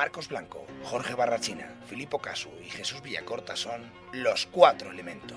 Marcos Blanco, Jorge Barrachina, Filippo Casu y Jesús Villacorta son Los Cuatro Elementos.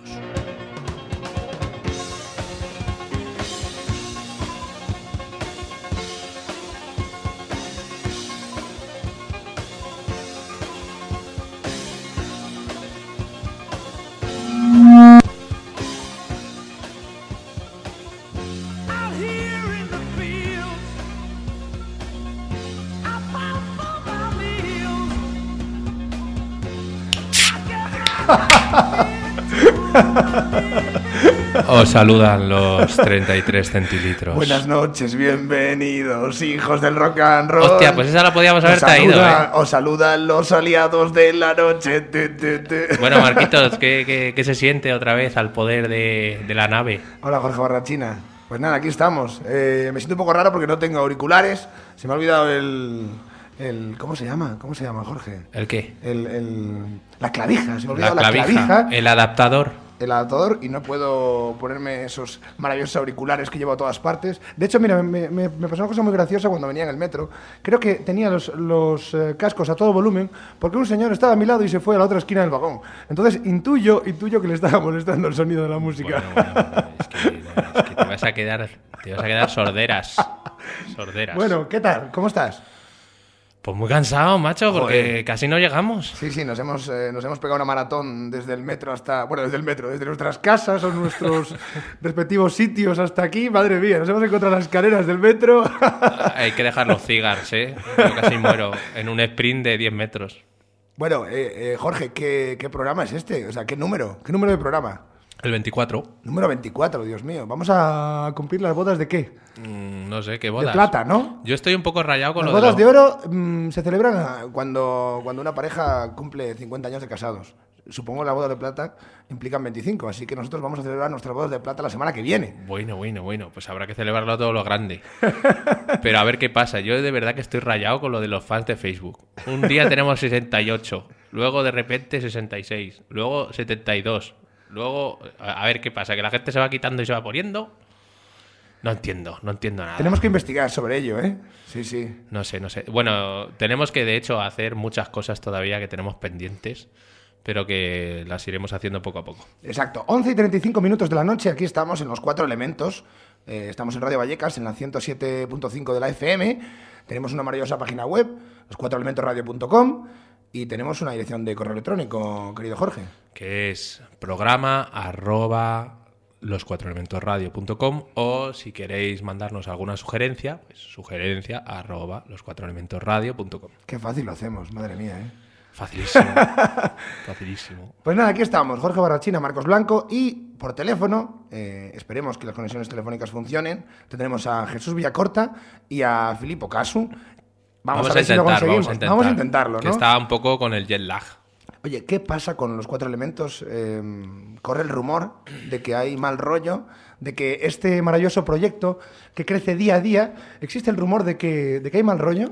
Os saludan los 33 centilitros. Buenas noches, bienvenidos, hijos del rock and roll. Hostia, pues esa la podíamos haber traído, Os saludan los aliados de la noche. Bueno, Marquitos, ¿qué se siente otra vez al poder de la nave? Hola, Jorge Barrachina. Pues nada, aquí estamos. Me siento un poco raro porque no tengo auriculares. Se me ha olvidado ¿cómo se llama? ¿Cómo se llama, Jorge? ¿El qué? La clavija. Se me ha olvidado la clavija. El adaptador. El adaptador, y no puedo ponerme esos maravillosos auriculares que llevo a todas partes. De hecho, mira, me pasó una cosa muy graciosa cuando venía en el metro. Creo que tenía los cascos a todo volumen porque un señor estaba a mi lado y se fue a la otra esquina del vagón. Entonces intuyo que le estaba molestando el sonido de la música. Bueno, es que te vas a quedar sorderas. Bueno, ¿qué tal? ¿Cómo estás? Pues muy cansado, macho, porque Joder. Casi no llegamos. Sí, nos hemos pegado una maratón desde el metro desde nuestras casas o nuestros respectivos sitios hasta aquí. Madre mía, nos hemos encontrado las escaleras del metro. Hay que dejar los cigars, ¿eh? Yo casi muero en un sprint de 10 metros. Bueno, Jorge, ¿qué programa es este? O sea, ¿qué número? ¿Qué número de programa? El 24. Número 24, Dios mío. ¿Vamos a cumplir las bodas de qué? No sé, ¿qué bodas? De plata, ¿no? Yo estoy un poco rayado con las bodas de oro se celebran cuando una pareja cumple 50 años de casados. Supongo que las bodas de plata implican 25, así que nosotros vamos a celebrar nuestras bodas de plata la semana que viene. Bueno, pues habrá que celebrarlo a todo lo grande. Pero a ver qué pasa. Yo de verdad que estoy rayado con lo de los fans de Facebook. Un día tenemos 68, luego de repente 66, luego 72... Luego, a ver qué pasa, que la gente se va quitando y se va poniendo. No entiendo nada. Tenemos que investigar sobre ello, ¿eh? Sí. No sé. Bueno, tenemos que, de hecho, hacer muchas cosas todavía que tenemos pendientes, pero que las iremos haciendo poco a poco. Exacto. 11:35 de la noche, aquí estamos en Los Cuatro Elementos. Estamos en Radio Vallecas, en la 107.5 de la FM. Tenemos una maravillosa página web, loscuatroelementosradio.com. Y tenemos una dirección de correo electrónico, querido Jorge. Que es programa@loscuatroelementosradio.com, o si queréis mandarnos alguna sugerencia, pues sugerencia@loscuatroelementosradio.com. Qué fácil lo hacemos, madre mía, ¿eh? Facilísimo. Pues nada, aquí estamos, Jorge Barrachina, Marcos Blanco, y por teléfono, esperemos que las conexiones telefónicas funcionen, tendremos a Jesús Villacorta y a Filippo Casu. Vamos a ver si lo conseguimos. Vamos a intentarlo, ¿no? Que está un poco con el jet lag. Oye, ¿qué pasa con Los Cuatro Elementos? Corre el rumor de que hay mal rollo, de que este maravilloso proyecto que crece día a día, existe el rumor de que hay mal rollo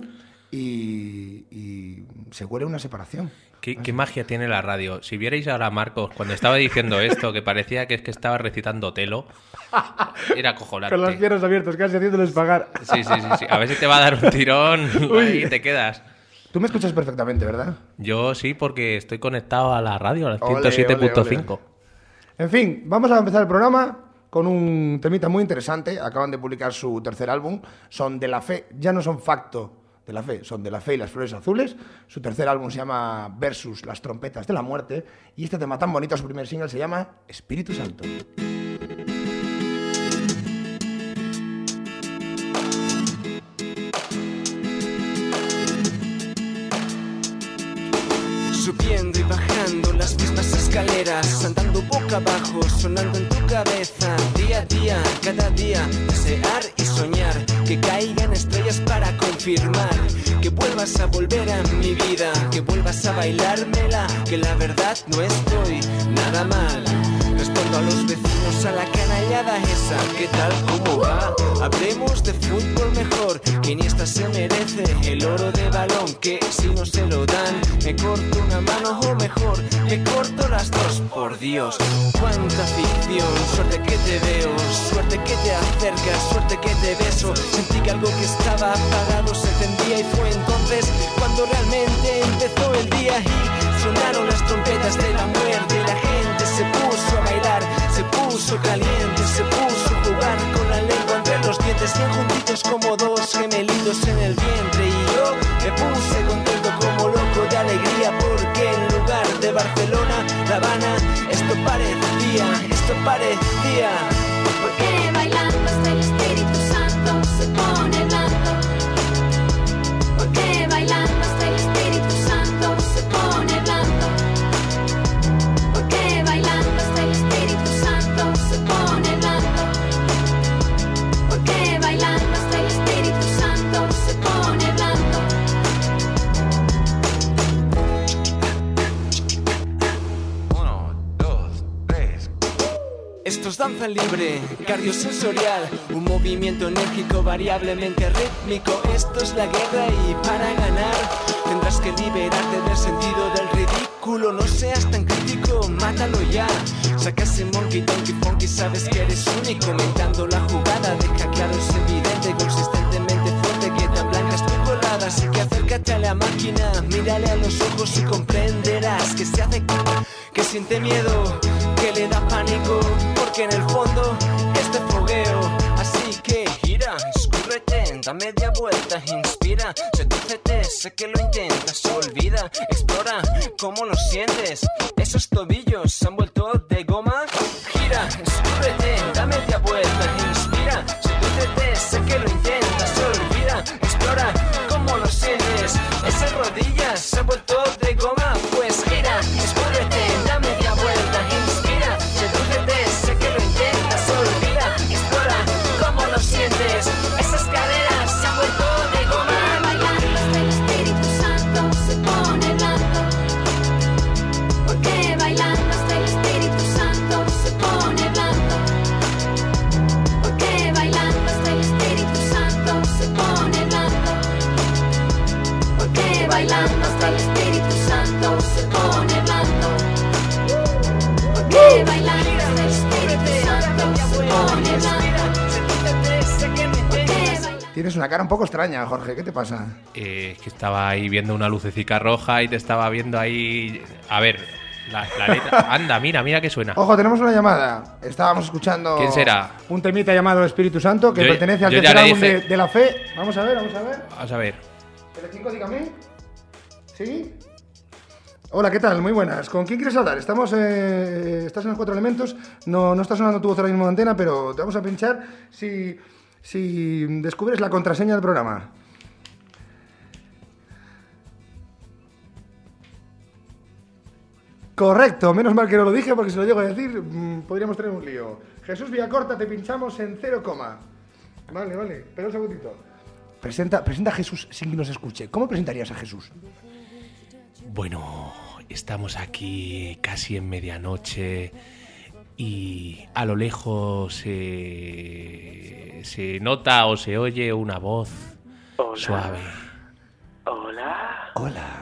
y se huele una separación. ¿Qué magia tiene la radio? Si vierais ahora a Marcos cuando estaba diciendo esto, que parecía que estaba recitando Otelo, era acojonante. Con las piernas abiertas, casi haciéndoles pagar. Sí. A ver si te va a dar un tirón y te quedas. Tú me escuchas perfectamente, ¿verdad? Yo sí, porque estoy conectado a la radio, a la 107.5. En fin, vamos a empezar el programa con un temita muy interesante. Acaban de publicar su tercer álbum. Son de la fe, ya no son facto de la fe, son de la fe y las flores azules. Su tercer álbum se llama Versus, las trompetas de la muerte. Y este tema tan bonito, su primer single, se llama Espíritu Santo. Subiendo y bajando las mismas escaleras, andando boca abajo, sonando en tu cabeza. Día a día, cada día, desear y soñar que caigan estrellas para confirmar que vuelvas a volver a mi vida, que vuelvas a bailármela, que la verdad no estoy nada mal. Respondo a los vecinos, a la canallada esa, ¿qué tal, cómo va? Hablemos de fútbol mejor, que Iniesta se merece el oro de balón, que si no se lo dan, me corto una mano o mejor, me corto las dos, por Dios. Cuánta ficción, suerte que te veo, suerte que te acercas, suerte que te beso. Sentí que algo que estaba apagado se encendía y fue entonces cuando realmente caliente, se puso a jugar con la lengua entre los dientes, bien juntitos como dos gemelitos en el vientre. Y yo me puse contento como loco de alegría, porque en lugar de Barcelona, La Habana, esto parecía. Porque bailando hasta el Espíritu Santo se pone blando. Porque bailando hasta el Espíritu Santo se pone blando. Porque bailando hasta el Espíritu Santo se pone blando. Porque bailando hasta el Espíritu Santo se pone blando. Esto es danza libre, cardiosensorial, un movimiento enérgico variablemente rítmico. Esto es la guerra y para ganar tendrás que liberarte del sentido del ridículo. No seas tan crítico, mátalo ya. Saca ese monkey, donkey, funky, sabes que eres único. Aumentando la jugada, deja claro, es evidente, consistentemente fuerte, que tan blanca es tu colada. Así que acércate a la máquina, mírale a los ojos y comprenderás que se hace, que siente miedo, que le da pánico, porque en el fondo es de fogueo. Así que gira, escúrrete, da media vuelta, inspira, sedúcete, sé que lo intentas, olvida, explora cómo lo sientes. Esos tobillos se han vuelto de goma. Gira, escúrrete, da media vuelta, inspira, sedúcete, sé que lo intentas, olvida, explora cómo lo sientes. Esas rodillas se han vuelto de goma. Pues gira, escúrrete, da media vuelta, inspira, sedúcete, sé que lo intentas, olvida, explora cómo lo sientes. Esas caderas se han vuelto de goma. Bailando hasta el Espíritu Santo se pone blando. Porque bailando hasta el Espíritu Santo se pone blando. Porque bailando hasta el Espíritu Santo se pone blando. Porque bailando hasta el Espíritu Santo se pone blando. Porque bailando hasta el Espíritu Santo se pone blando. Tienes una cara un poco extraña, Jorge. ¿Qué te pasa? Es que estaba ahí viendo una lucecica roja y te estaba viendo ahí... A ver, la letra... Anda, mira que suena. Ojo, tenemos una llamada. Estábamos escuchando... ¿Quién será? Un temita llamado Espíritu Santo, que Yo- pertenece al yo tercer ya le álbum dije. de La Fe. Vamos a ver. Vamos a ver. Telecinco, dígame. ¿Sí? Hola, ¿qué tal? Muy buenas. ¿Con quién quieres hablar? Estás en los 4 elementos. No está sonando tu voz ahora mismo en antena, pero te vamos a pinchar si descubres la contraseña del programa. Correcto, menos mal que no lo dije, porque si lo llego a decir podríamos tener un lío. Jesús Villacorta, te pinchamos en 0, Vale, espera un segundito. Presenta a Jesús sin que nos escuche. ¿Cómo presentarías a Jesús? Bueno, estamos aquí casi en medianoche y a lo lejos se nota o se oye una voz suave. Hola,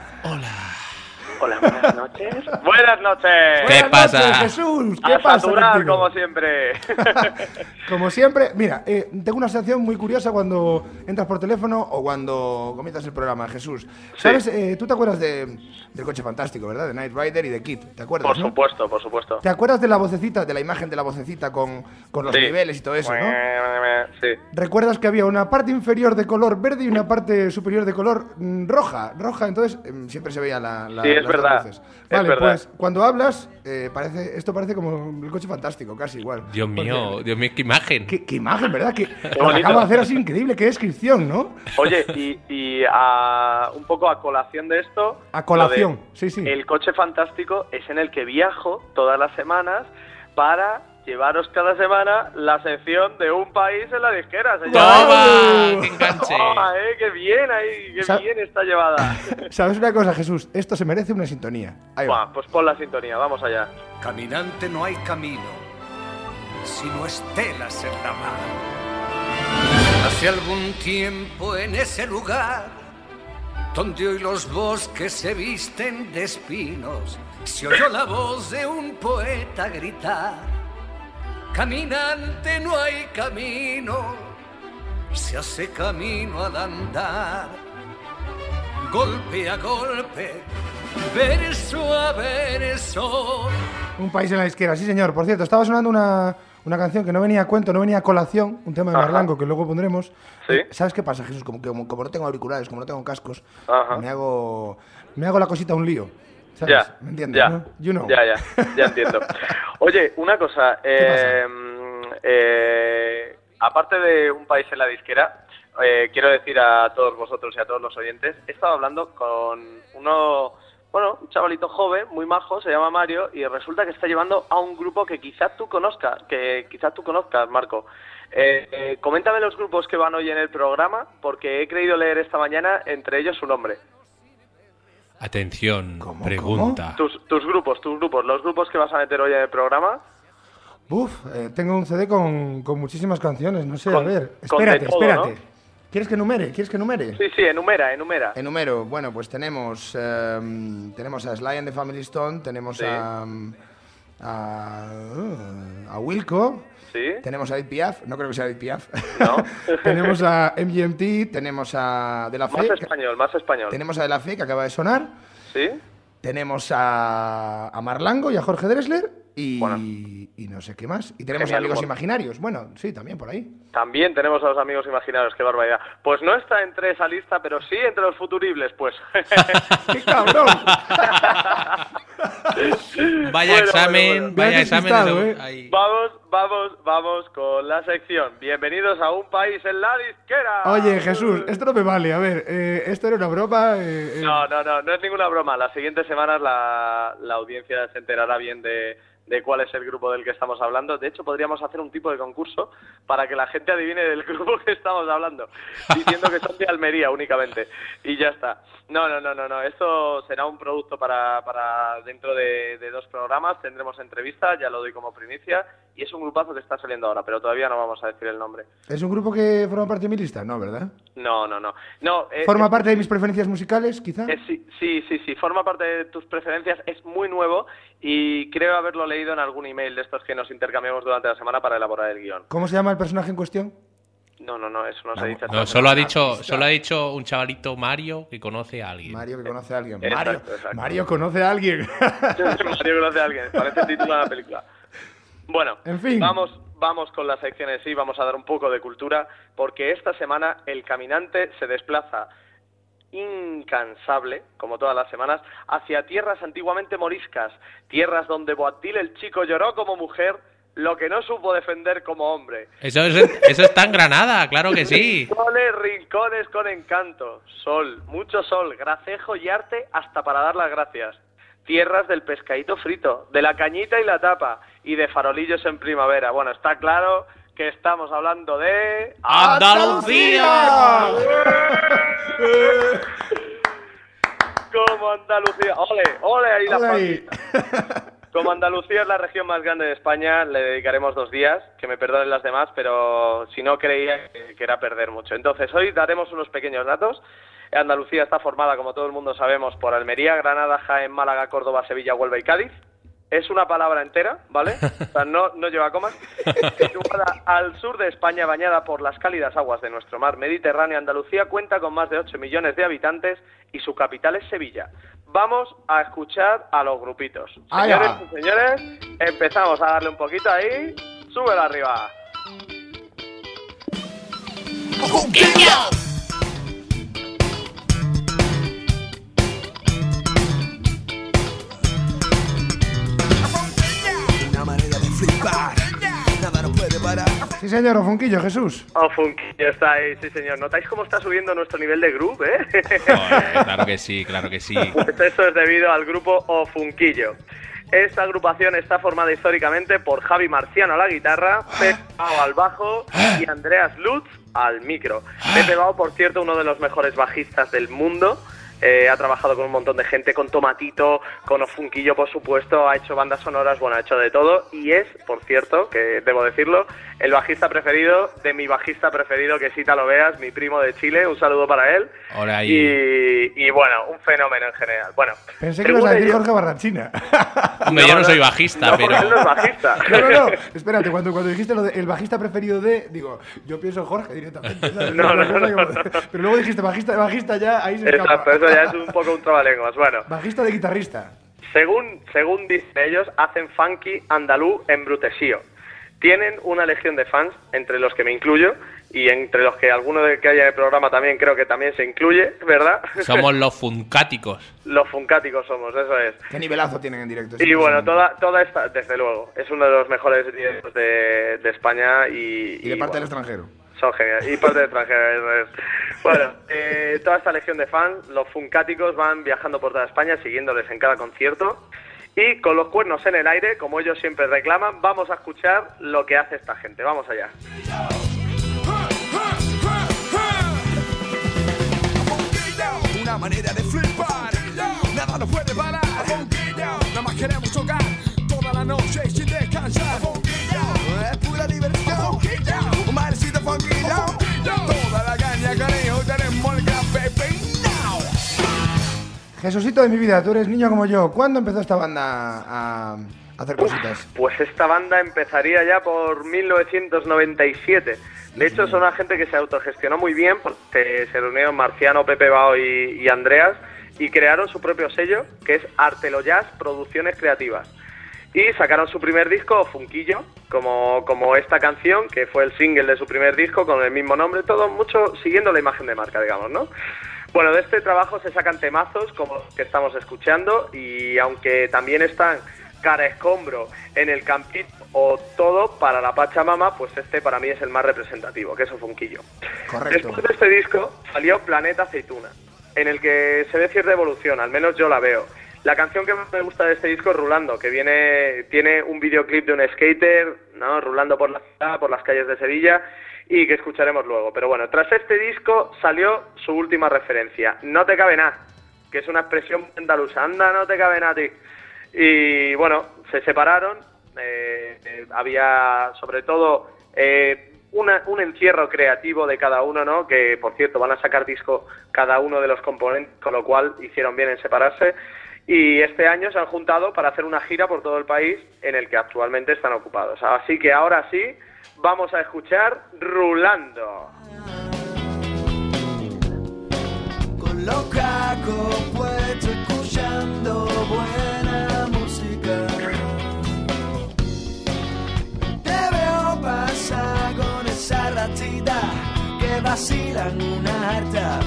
Hola. buenas noches. ¡Buenas noches! ¿Qué Buenas pasa? noches, Jesús. ¿Qué A pasa saturar, contigo? como siempre. Como siempre, mira, tengo una sensación muy curiosa cuando entras por teléfono o cuando comienzas el programa, Jesús. ¿Sabes? Tú te acuerdas del Coche Fantástico, ¿verdad? De Knight Rider y de Kid, ¿te acuerdas? Por ¿no? supuesto, por supuesto. ¿Te acuerdas de la vocecita, de la imagen de la vocecita con los Sí. niveles y todo eso, no? Sí. ¿Recuerdas que había una parte inferior de color verde y una parte superior de color roja? Entonces siempre se veía la Sí, es las dos verdad. luces. Es Vale, verdad. pues cuando hablas, esto parece como el Coche Fantástico, casi igual. Dios mío, qué imagen. Qué imagen, ¿verdad? Que lo bonito. acabo de hacer así increíble, qué descripción, ¿no? Oye, y un poco a colación de esto... A colación, lo de sí, sí. El Coche Fantástico es en el que viajo todas las semanas para llevaros cada semana la sección de un país en la disquera, señor. ¡Toma! ¡Qué enganche! Toma, qué bien ahí, qué Sa- bien está llevada. ¿Sabes una cosa, Jesús? Esto se merece una sintonía. Ahí va. Buah, pues pon la sintonía, vamos allá. Caminante no hay camino, sino estelas en la mar. Hace algún tiempo en ese lugar, donde hoy los bosques se visten de espinos, se oyó la voz de un poeta gritar: caminante no hay camino, se hace camino al andar. Golpe a golpe, verso a verso. Un país en la disquera, sí, señor. Por cierto, estaba sonando una canción que no venía a cuento, no venía a colación, un tema de Ajá. Marlango que luego pondremos. Sí. ¿Sabes qué pasa, Jesús? Como no tengo auriculares, como no tengo cascos, Ajá. me hago la cosita un lío. ¿Sabes? Ya, ¿Me entiendes? ya, ¿no? You know. ya entiendo. Oye, una cosa, aparte de un país en la disquera, quiero decir a todos vosotros y a todos los oyentes, he estado hablando con un chavalito joven, muy majo, se llama Mario, y resulta que está llevando a un grupo que quizás tú conozcas, Marco. Coméntame los grupos que van hoy en el programa, porque he creído leer esta mañana entre ellos su nombre. Atención, ¿Cómo, pregunta. Tus grupos, los grupos que vas a meter hoy en el programa. Tengo un CD con muchísimas canciones, no sé, Con- a ver. con de Espérate. todo, ¿no? ¿Quieres que enumere? Sí, enumera. Enumero. Bueno, pues tenemos a Sly and the Family Stone, tenemos Sí. a Wilco, Sí. tenemos a Edith Piaf, no creo que sea Edith Piaf. No. Tenemos a MGMT, tenemos a De La Fe, Más español. tenemos a De La Fe que acaba de sonar, ¿Sí? tenemos a Marlango y a Jorge Drexler y Bueno. y no sé qué más. Y tenemos Genial, Amigos humor. Imaginarios. Bueno, sí, también por ahí. También tenemos a los amigos imaginarios, qué barbaridad. Pues no está entre esa lista, pero sí entre los futuribles, pues. ¡Qué cabrón! Vaya Bueno, examen, bueno. Me vaya has examen. despistado, de- ¿eh? Ahí. Vamos con la sección. Bienvenidos a un país en la disquera. Oye, Jesús, esto no me vale. A ver, esto era una broma. No es ninguna broma. Las siguientes semanas la audiencia se enterará bien de cuál es el grupo del que estamos hablando. De hecho, podríamos hacer un tipo de concurso para que la gente adivine del grupo que estamos hablando, diciendo que son de Almería únicamente. Y ya está. No. Esto será un producto para dentro de 2 programas. Tendremos entrevistas, ya lo doy como primicia. Y es un grupazo que está saliendo ahora, pero todavía no vamos a decir el nombre. ¿Es un grupo que forma parte de mi lista? No, ¿verdad? No. ¿Forma parte de mis preferencias musicales, quizá? Sí, forma parte de tus preferencias, es muy nuevo y creo haberlo leído en algún email de estos que nos intercambiamos durante la semana para elaborar el guión. ¿Cómo se llama el personaje en cuestión? No, eso no se dice. No, solo ha dicho un chavalito Mario que conoce a alguien. Mario que conoce a alguien. Exacto. Mario conoce a alguien. Mario conoce a alguien, parece el título de la película. Bueno, En fin. vamos con las secciones, sí, vamos a dar un poco de cultura, porque esta semana el caminante se desplaza incansable, como todas las semanas, hacia tierras antiguamente moriscas, tierras donde Boabdil el chico lloró como mujer lo que no supo defender como hombre. Eso está en Granada, claro que sí. Rincones con encanto, sol, mucho sol, gracejo y arte hasta para dar las gracias. Tierras del pescadito frito, de la cañita y la tapa, y de farolillos en primavera. Bueno, está claro que estamos hablando de... ¡Andalucía! Como Andalucía, ole ahí la Ole ahí. palmita. Como Andalucía es la región más grande de España, le dedicaremos 2 días, que me perdonen las demás, pero si no creía que era perder mucho. Entonces, hoy daremos unos pequeños datos. Andalucía está formada, como todo el mundo sabemos, por Almería, Granada, Jaén, Málaga, Córdoba, Sevilla, Huelva y Cádiz. Es una palabra entera, ¿vale? O sea, no lleva comas. Situada al sur de España, bañada por las cálidas aguas de nuestro mar Mediterráneo, Andalucía cuenta con más de 8 millones de habitantes y su capital es Sevilla. Vamos a escuchar a los grupitos. Allá Señores va. y señores, empezamos a darle un poquito ahí. Súbelo arriba. Una manera de flipar, nada nos puede parar. Sí, señor, Ofunquillo, Jesús. Oh, Funky, está ahí, sí señor. ¿Notáis cómo está subiendo nuestro nivel de groove, Joder, claro que sí. Pues eso es debido al grupo Ofunquillo. Esta agrupación está formada históricamente por Javi Marciano a la guitarra, Pepe Bao al bajo y Andreas Lutz al micro. Pepe Bao, por cierto, uno de los mejores bajistas del mundo. Ha trabajado con un montón de gente, con Tomatito, con Ofunquillo, por supuesto, ha hecho bandas sonoras, bueno, ha hecho de todo y es, por cierto, que debo decirlo, el bajista preferido de mi bajista preferido, que Sita lo veas, mi primo de Chile, un saludo para él. Hola ahí. Y bueno, un fenómeno en general. Bueno, Pensé que ibas a según decir ellos- Jorge Barrachina. Hombre, yo no soy bajista, no, pero... porque él no es bajista. No. Espérate, cuando dijiste lo de el bajista preferido de, digo, yo pienso en Jorge directamente. ¿sabes? No. Pero luego dijiste bajista ya, ahí se escapa. Exacto, eso ya es un poco un trabalenguas. Bueno, Bajista de guitarrista. según dicen ellos, hacen funky andaluz embrutesío. tienen una legión de fans, entre los que me incluyo, y entre los que alguno de que haya en el programa también creo que también se incluye, ¿verdad? Somos los funcáticos. Los funcáticos somos, eso es. ¿Qué nivelazo tienen en directo? Y bueno, toda esta, desde luego, es uno de los mejores directos de España Y de parte del extranjero. Son geniales. Y parte del extranjero. Bueno, toda esta legión de fans, los funcáticos, van viajando por toda España siguiéndoles en cada concierto. Y con los cuernos en el aire, como ellos siempre reclaman, vamos a escuchar lo que hace esta gente. Vamos allá. Una manera de flipar, nada nos puede parar. Nada más queremos tocar toda la noche sin descansar. Es pura diversión, un bailecito funky down. Toda la caña, cariño, tenemos el café peinado. Jesucito de mi vida, tú eres niño como yo. ¿Cuándo empezó esta banda a hacer cositas? Pues esta banda empezaría ya por 1997. De hecho, son una gente que se autogestionó muy bien, porque se reunieron Marciano, Pepe Bao y Andreas, y crearon su propio sello, que es Artelo Jazz Producciones Creativas. Y sacaron su primer disco, Funquillo, como esta canción, que fue el single de su primer disco, con el mismo nombre, todo mucho siguiendo la imagen de marca, digamos, ¿no? Bueno, de este trabajo se sacan temazos, como los que estamos escuchando, y aunque también están Cara Escombro, En el Campito o Todo para la Pachamama, pues este para mí es el más representativo, que es Funquillo. Correcto. Después de este disco salió Planeta Aceituna, en el que se ve cierta evolución, al menos yo la veo. La canción que más me gusta de este disco es Rulando, que tiene un videoclip de un skater, ¿no?, rulando por la ciudad, por las calles de Sevilla, y que escucharemos luego. Pero bueno, tras este disco salió su última referencia, No te cabe nada, que es una expresión andaluza, anda, no te cabe nada a ti. Y bueno, se separaron, había sobre todo un encierro creativo de cada uno, ¿no? Que por cierto van a sacar disco cada uno de los componentes, con lo cual hicieron bien en separarse. Y este año se han juntado para hacer una gira por todo el país en el que actualmente están ocupados. Así que ahora sí, vamos a escuchar Rulando. Con los cacos puestos escuchando buena música. Te veo pasar con esa ratita que vacilan una harta.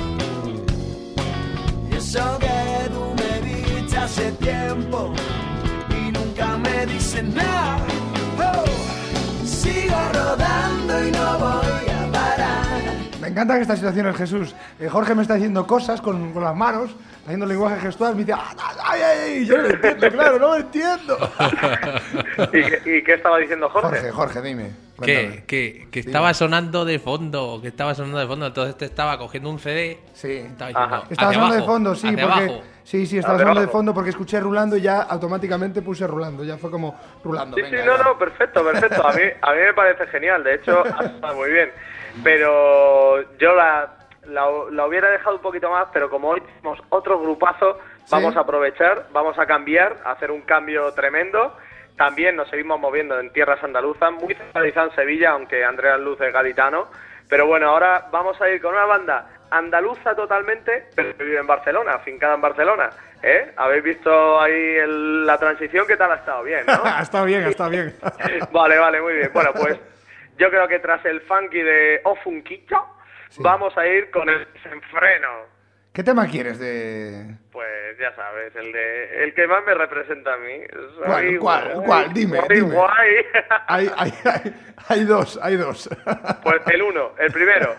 Y eso que tú me viste hace tiempo y nunca me dices nada. Oh, sigo rodando y no voy a parar. Me encantan estas situaciones, Jesús. Jorge me está diciendo cosas con las manos, haciendo lenguaje gestual, me dice ¡ay, ay! Yo no lo entiendo, claro, no lo entiendo. ¿Y qué estaba diciendo Jorge? Jorge, dime. Cuéntame. Que estaba sonando de fondo, entonces te estaba cogiendo un CD. Sí. Estaba diciendo, Estaba hacia sonando de abajo, fondo, sí, hacia porque... abajo. Sí, estaba sonando de fondo porque escuché Rulando y ya automáticamente puse Rulando, ya fue como Rulando. Sí, venga, sí, ya. no, perfecto. A mí me parece genial, de hecho, está muy bien. Pero yo la hubiera dejado un poquito más, pero como hoy tenemos otro grupazo, vamos a aprovechar, vamos a cambiar, a hacer un cambio tremendo. También nos seguimos moviendo en tierras andaluzas, muy centralizada en Sevilla, aunque Andrea Luz es gaditano. Pero bueno, ahora vamos a ir con una banda andaluza totalmente, pero que vive en Barcelona, afincada en Barcelona. ¿Habéis visto ahí la transición? ¿Qué tal ha estado? Bien, ¿no? Ha estado bien. Vale, muy bien. Bueno, pues yo creo que tras el funky de O Funquillo, vamos a ir con el Desenfreno. ¿Qué tema quieres de...? Pues ya sabes, el que más me representa a mí. ¿Cuál? Dime. Guay. Hay dos. Pues el primero.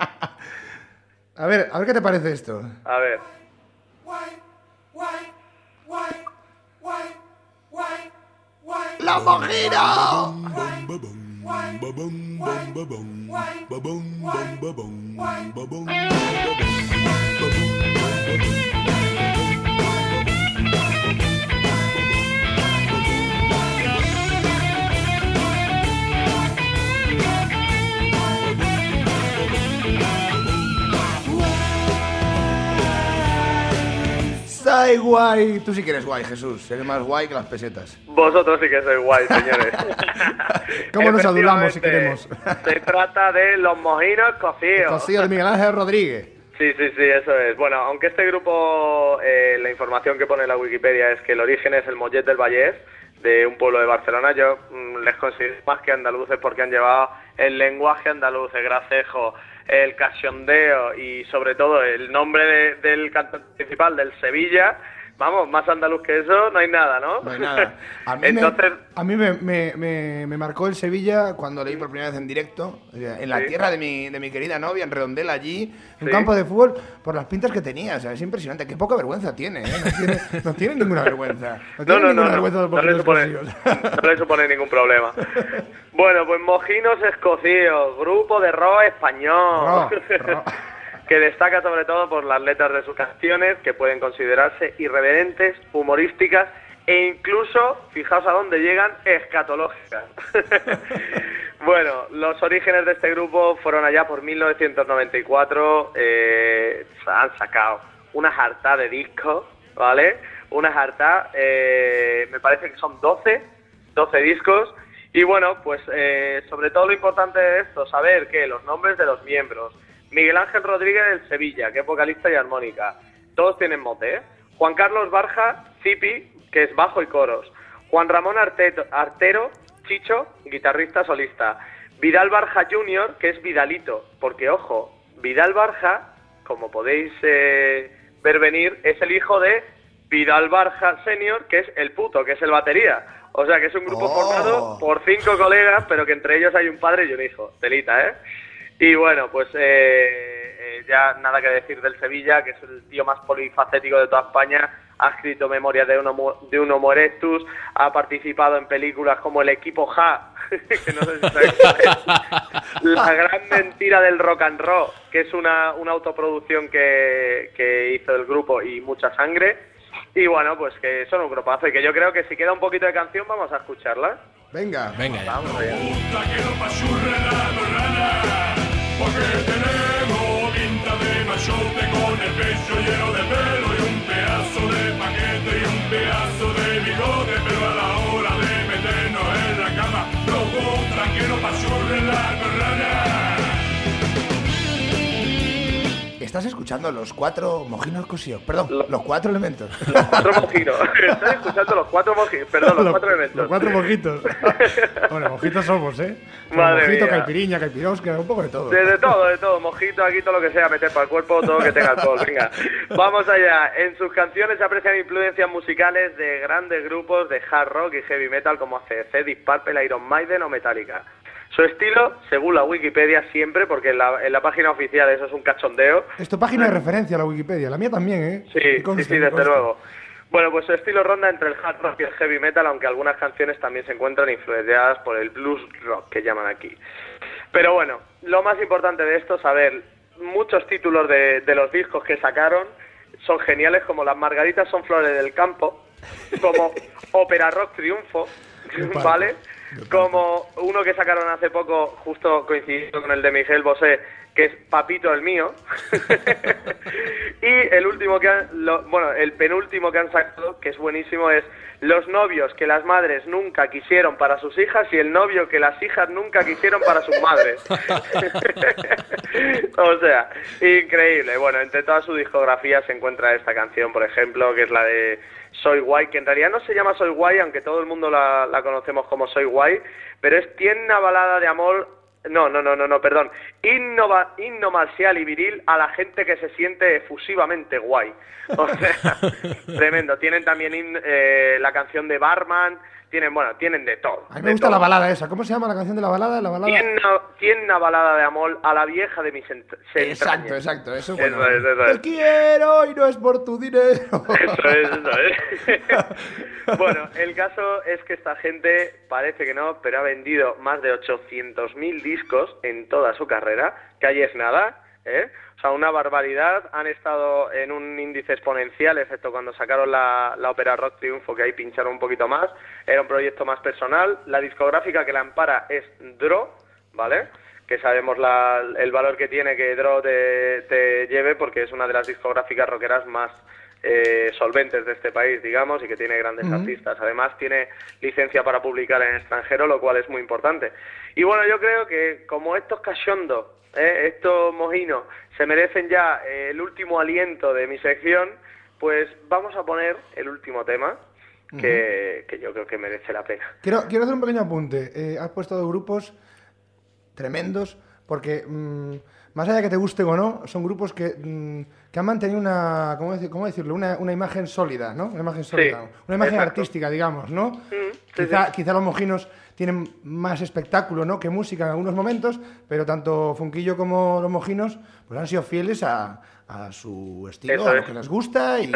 A ver qué te parece esto. A ver. ¡La Mojina! Soy guay. Tú sí que eres guay, Jesús. Eres más guay que las pesetas. Vosotros sí que sois guay, señores. ¿Cómo nos adulamos si queremos? Se trata de Los Mojinos Cocidos. Cocidos de Miguel Ángel Rodríguez. Sí, eso es. Bueno, aunque este grupo, la información que pone en la Wikipedia es que el origen es el Mollet del Vallès, de un pueblo de Barcelona. Yo les considero más que andaluces porque han llevado el lenguaje andaluz, el gracejo, el cachondeo y sobre todo el nombre del cantante principal del Sevilla. Vamos, más andaluz que eso no hay nada, ¿no? No hay nada. A mí me marcó el Sevilla cuando leí por primera vez en directo, en la tierra de mi querida novia, en Redondela, allí, en un campo de fútbol, por las pintas que tenía. O sea, es impresionante. Qué poca vergüenza tiene, ¿eh? No tiene ninguna vergüenza. No le supone ningún problema. Bueno, pues Mojinos Escocíos, grupo de rock español. Que destaca sobre todo por las letras de sus canciones, que pueden considerarse irreverentes, humorísticas e incluso, fijaos a dónde llegan, escatológicas. Bueno, los orígenes de este grupo fueron allá por 1994, han sacado una jarta de discos, ¿vale? Una jarta, me parece que son 12 discos, y bueno, pues sobre todo lo importante de esto, saber que los nombres de los miembros: Miguel Ángel Rodríguez del Sevilla, que es vocalista y armónica. Todos tienen mote, ¿eh? Juan Carlos Barja, Zipi, que es bajo y coros. Juan Ramón Artero, Chicho, guitarrista solista. Vidal Barja Jr., que es Vidalito, porque, ojo, Vidal Barja, como podéis ver venir, es el hijo de Vidal Barja Senior, que es el puto, que es el batería. O sea, que es un grupo formado por 5 colegas, pero que entre ellos hay un padre y un hijo. Telita, ¿eh? Y bueno, pues ya nada que decir del Sevilla, que es el tío más polifacético de toda España. Ha escrito Memorias de un Homo erectus, ha participado en películas como El equipo Ja, que no sé si sabéis cuál es. La gran mentira del rock and roll, que es una autoproducción que hizo el grupo, y Mucha sangre. Y bueno, pues que son un grupazo, y que yo creo que si queda un poquito de canción vamos a escucharla. Venga. Vamos allá. Porque tenemos pinta de machote con el pecho lleno de pelo y un pedazo de paquete y un pedazo de bigote, pero a la hora de meternos en la cama nos gusta que nos pachurren la marrana. Estás escuchando los 4 mojinos cosidos. Perdón, los 4 elementos. Los 4 mojinos. Estás escuchando los 4 mojinos. Perdón, los 4 elementos. Los 4 mojitos. Bueno, mojitos somos, ¿eh? Madre mojito, mía. Caipiriña, caipirosca, un poco de todo. De todo. Mojito, aquí todo lo que sea, meter para el cuerpo, todo que tenga alcohol. Venga, vamos allá. En sus canciones se aprecian influencias musicales de grandes grupos de hard rock y heavy metal como AC/DC, Deep Purple, Iron Maiden o Metallica. Su estilo, según la Wikipedia, siempre, porque en la página oficial eso es un cachondeo. Es tu página de referencia, la Wikipedia. La mía también, ¿eh? Sí, desde luego. Bueno, pues su estilo ronda entre el hard rock y el heavy metal, aunque algunas canciones también se encuentran influenciadas por el blues rock, que llaman aquí. Pero bueno, lo más importante de esto, saber, muchos títulos de los discos que sacaron son geniales, como Las Margaritas son flores del campo, como Ópera Rock Triunfo, ¿vale? Como uno que sacaron hace poco, justo coincidiendo con el de Miguel Bosé, que es Papito el mío. Y el último el penúltimo que han sacado, que es buenísimo, es Los novios que las madres nunca quisieron para sus hijas y el novio que las hijas nunca quisieron para sus madres. O sea, increíble. Bueno, entre toda su discografía se encuentra esta canción, por ejemplo, que es la de Soy Guay, que en realidad no se llama Soy Guay, aunque todo el mundo la conocemos como Soy Guay, pero es tierna balada de amor. Perdón. Himno marcial y viril a la gente que se siente efusivamente guay. O sea, tremendo. Tienen también la canción de Barman, tienen de todo. A mí me gusta la balada esa. ¿Cómo se llama la canción de la balada? Tierna balada de amor a la vieja de mis entrañas. Exacto. Eso es bueno. Eso es. Te quiero y no es por tu dinero. Eso es. Bueno, el caso es que esta gente, parece que no, pero ha vendido más de 800.000 discos en toda su carrera, que ahí es nada, ¿eh? O sea, una barbaridad. Han estado en un índice exponencial, excepto cuando sacaron la Ópera Rock Triunfo, que ahí pincharon un poquito más. Era un proyecto más personal. La discográfica que la ampara es Dro, ¿vale? Que sabemos el valor que tiene que Dro te lleve, porque es una de las discográficas rockeras más solventes de este país, digamos, y que tiene grandes artistas. Además tiene licencia para publicar en extranjero, lo cual es muy importante. Y bueno, yo creo que como estos cachondos, estos mojinos, se merecen ya el último aliento de mi sección, pues vamos a poner el último tema, que yo creo que merece la pena. Quiero hacer un pequeño apunte. Has puesto dos grupos tremendos, porque más allá de que te guste o no, son grupos que han mantenido una, ¿cómo decirlo? Una imagen sólida, ¿no? Una imagen sólida, una imagen artística, digamos, ¿no? Quizá los Mojinos tienen más espectáculo, ¿no?, que música en algunos momentos, pero tanto Funquillo como los Mojinos pues han sido fieles a su estilo, a lo que les gusta y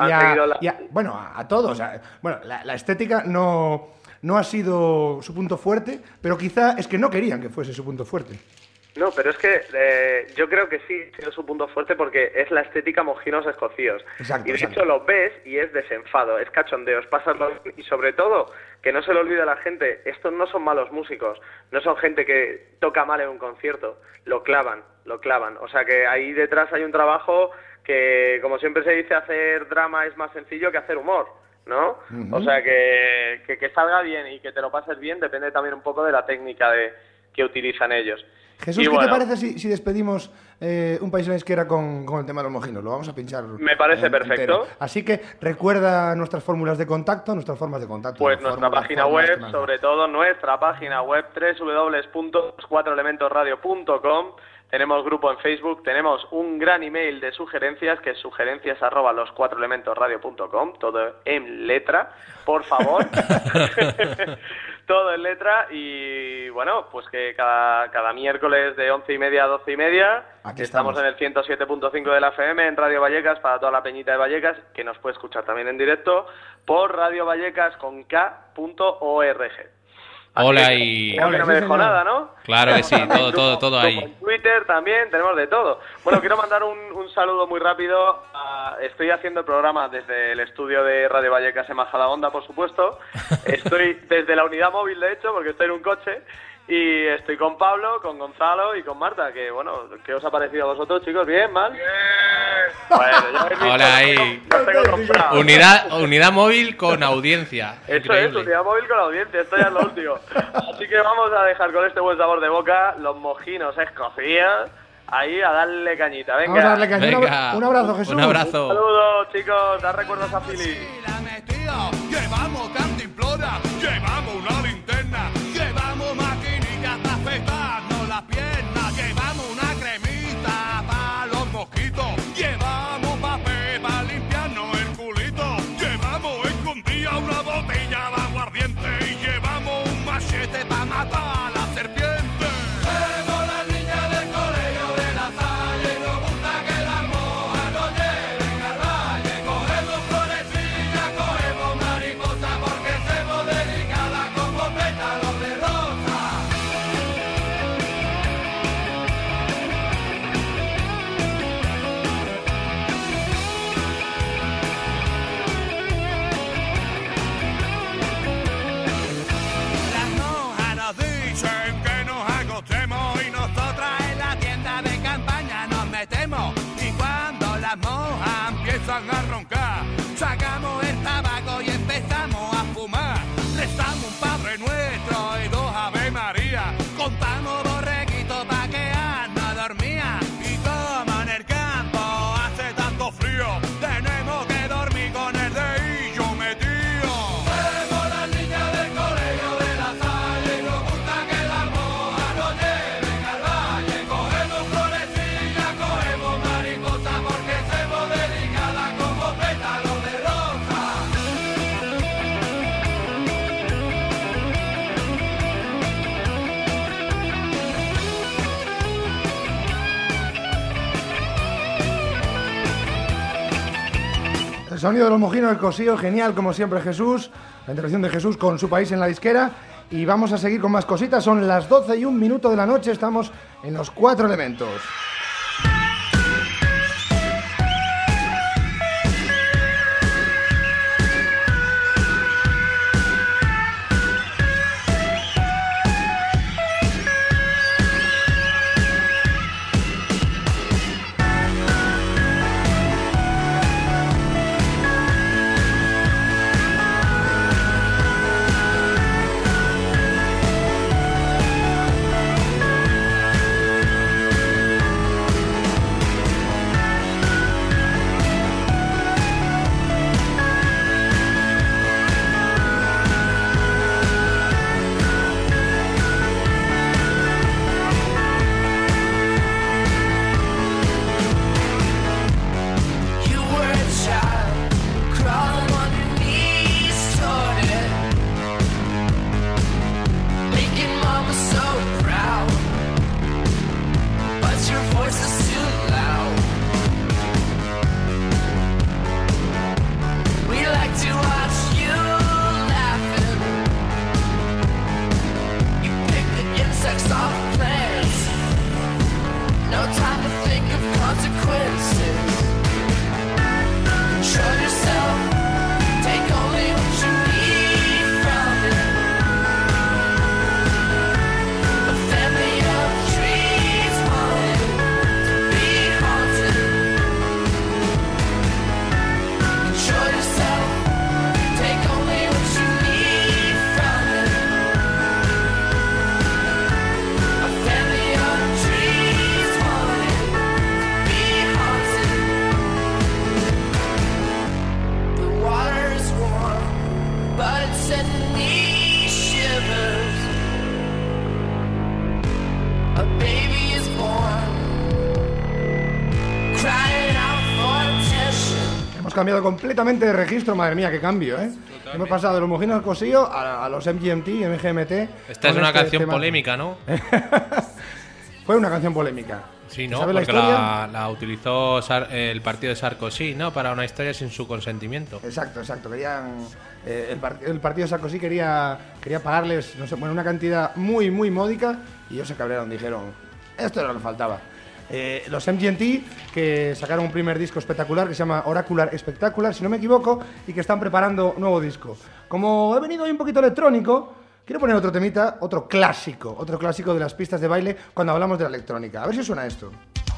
a todos. Bueno, la estética no ha sido su punto fuerte, pero quizá es que no querían que fuese su punto fuerte. No, pero es que yo creo que sí ha sido su punto fuerte porque es la estética mojinos escocíos. Exacto, y de hecho lo ves y es desenfado, es cachondeo, es pasarlo bien y sobre todo, que no se le olvide a la gente, estos no son malos músicos, no son gente que toca mal en un concierto, lo clavan. O sea que ahí detrás hay un trabajo que, como siempre se dice, hacer drama es más sencillo que hacer humor, ¿no? Uh-huh. O sea que salga bien y que te lo pases bien depende también un poco de la técnica que utilizan ellos. Jesús, ¿qué te parece si despedimos Un País en la Isquera con el tema de los Mojinos? Lo vamos a pinchar. Me parece perfecto. Entero. Así que recuerda nuestras fórmulas de contacto, nuestras formas de contacto. Pues nuestra página web, sobre todo nuestra página web, www.loscuatroelementosradio.com. Tenemos grupo en Facebook, tenemos un gran email de sugerencias, que es sugerencias@loscuatroelementosradio.com, todo en letra, por favor. Todo en letra y bueno, pues que cada miércoles de 11:30 a 12:30 estamos en el 107.5 de la FM en Radio Vallecas para toda la peñita de Vallecas, que nos puede escuchar también en directo por radiovallecas.org. Hola y... Creo que no me dejo nada, ¿no? Claro que sí, todo ahí. En Twitter también tenemos de todo. Bueno, quiero mandar un saludo muy rápido. Estoy haciendo el programa desde el estudio de Radio Vallecas en Majadahonda, por supuesto. Estoy desde la unidad móvil, de hecho, porque estoy en un coche. Y estoy con Pablo, con Gonzalo y con Marta, que bueno, ¿qué os ha parecido a vosotros, chicos? ¿Bien? ¿Mal? ¡Bien! Bueno, ya habéis visto, hola ahí. Unidad móvil con audiencia. Eso increíble. Es, unidad móvil con audiencia, esto ya es lo último. Así que vamos a dejar con este buen sabor de boca los Mojinos escocíos. Ahí a darle cañita, venga. Vamos a darle cañita. Venga. Un abrazo, Jesús. Un abrazo. Un saludo, chicos, da recuerdos a Philly. Llevamos cantimplora, llevamos una linterna, llevamos maquinillas para afeitarnos las piernas, llevamos una cremita para los mosquitos, llevamos papel para limpiarnos el culito, llevamos escondida una botella de aguardiente y llevamos un machete para matar a la serpiente. Y cuando las monjas empiezan a roncar, sacamos el tabaco y empezamos a fumar. Rezamos un Padre Nuestro y 2 Ave María. Contamos borreguitos pa' que Ana dormía. Y como en el campo hace tanto frío, tenemos que dormir con el dedillo metido. Somos las niñas del colegio de la Salle y nos gusta que las monjas nos lleven al valle. Cogemos florecillas, cogemos mariposas porque somos delicadas como pétalos de rosa. El sonido de los Mojinos, el cosío, genial como siempre Jesús. La intervención de Jesús con Su País en la Disquera. Y vamos a seguir con más cositas. Son las 12:01 de la noche. Estamos en Los Cuatro Elementos. Hemos cambiado completamente de registro, madre mía, qué cambio, ¿eh? Totalmente. Hemos pasado de los Mojinos Cosío a los MGMT, MGMT. Esta es con una este canción tema. polémica, ¿no? Fue una canción polémica. Sí, ¿no? ¿Sabes la Porque historia? la utilizó el partido de Sarkozy, ¿no? Para una historia sin su consentimiento. Exacto. Querían, el partido de Sarkozy quería pagarles, no sé, bueno, una cantidad muy, muy módica y ellos se cabrearon, dijeron, esto era lo que faltaba. Los MGMT, que sacaron un primer disco espectacular que se llama Oracular Spectacular, si no me equivoco, y que están preparando nuevo disco. Como he venido hoy un poquito electrónico, quiero poner otro temita, otro clásico de las pistas de baile cuando hablamos de la electrónica. A ver si suena esto.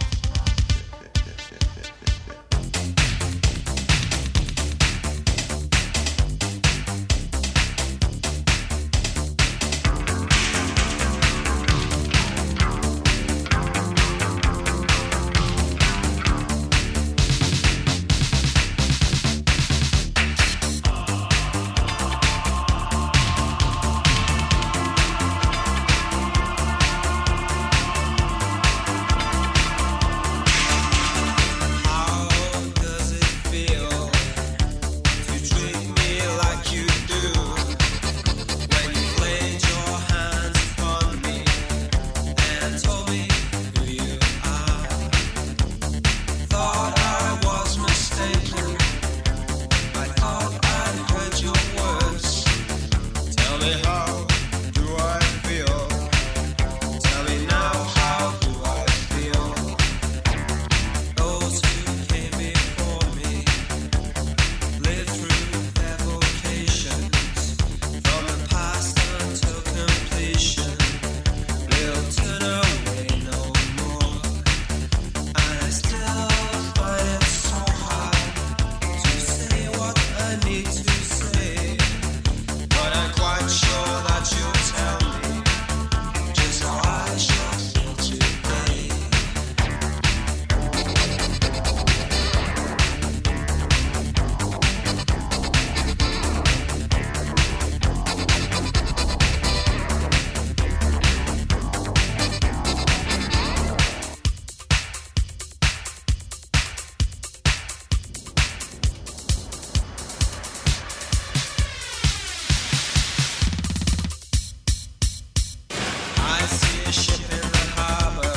I see a ship in the harbor.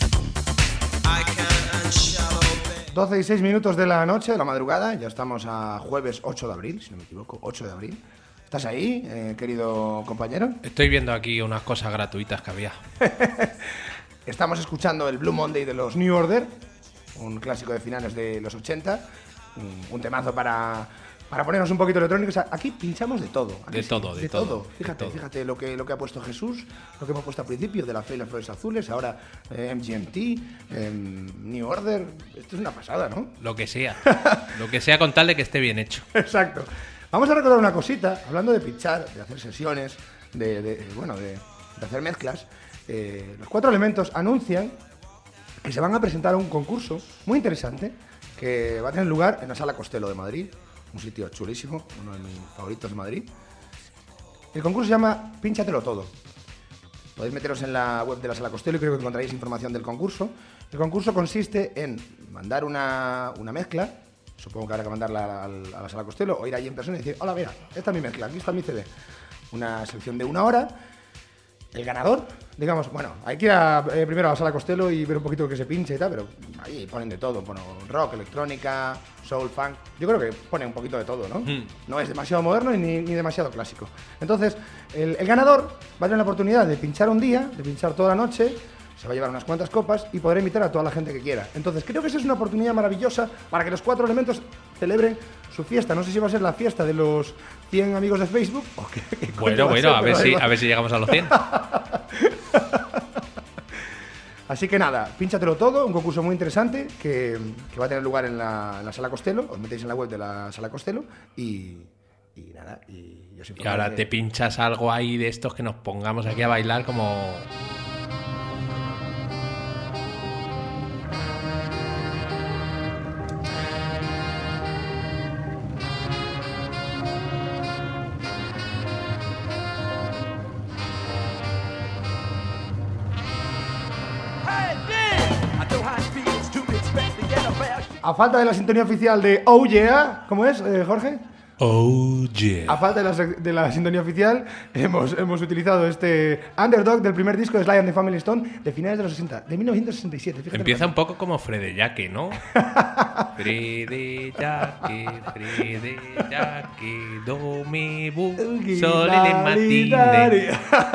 I can unshallow bay. 12 y 6 minutos de la noche, de la madrugada, ya estamos a jueves 8 de abril, si no me equivoco, 8 de abril. ¿Estás ahí, querido compañero? Estoy viendo aquí unas cosas gratuitas que había. Estamos escuchando el Blue Monday de los New Order, un clásico de finales de los 80, un temazo para ponernos un poquito electrónicos. Aquí pinchamos de todo. ¿A que De sí? todo, de todo, Fíjate, de todo. fíjate lo que ha puesto Jesús, lo que hemos puesto al principio, de la fe y las flores azules, ahora MGMT, New Order. Esto es una pasada, ¿no? Lo que sea. Lo que sea con tal de que esté bien hecho. Exacto. Vamos a recordar una cosita, hablando de pinchar, de hacer sesiones, de hacer mezclas. Los Cuatro Elementos anuncian que se van a presentar a un concurso muy interesante que va a tener lugar en la Sala Costello de Madrid, un sitio chulísimo, uno de mis favoritos de Madrid. El concurso se llama Pínchatelo Todo. Podéis meteros en la web de la Sala Costello y creo que encontraréis información del concurso. El concurso consiste en mandar una mezcla, supongo que habrá que mandarla a la Sala Costello, o ir allí en persona y decir, hola, mira, esta es mi mezcla, aquí está mi CD. Una selección de 1 hora. El ganador, digamos, bueno, hay que ir primero a la Sala Costello y ver un poquito que se pinche y tal, pero ahí ponen de todo, bueno, rock, electrónica, soul, funk, yo creo que ponen un poquito de todo, ¿no? No es demasiado moderno ni demasiado clásico. Entonces, el ganador va a tener la oportunidad de pinchar un día, de pinchar toda la noche, se va a llevar unas cuantas copas y podrá invitar a toda la gente que quiera. Entonces, creo que esa es una oportunidad maravillosa para que los Cuatro Elementos celebren su fiesta. No sé si va a ser la fiesta de los 100 amigos de Facebook o qué coño va Bueno, ser, a ver pero si llegamos a los 100. Así que nada, pínchatelo todo, un concurso muy interesante que va a tener lugar en la Sala Costello. Os metéis en la web de la Sala Costello y nada, y yo os Y informaré ahora de- te pinchas algo ahí de estos que nos pongamos aquí a bailar como... I know how it feels to expect to get a fair shake. A falta de la sintonía oficial de Oh Yeah, ¿cómo es, Jorge? Oh yeah. A falta de la sintonía oficial, hemos utilizado este Underdog del primer disco de Sly and the Family Stone de finales de los 60, de 1967. Fíjate. Empieza un poco como Freddy Jackie, ¿no? Freddy Jackie, do mi bu, sole de matine.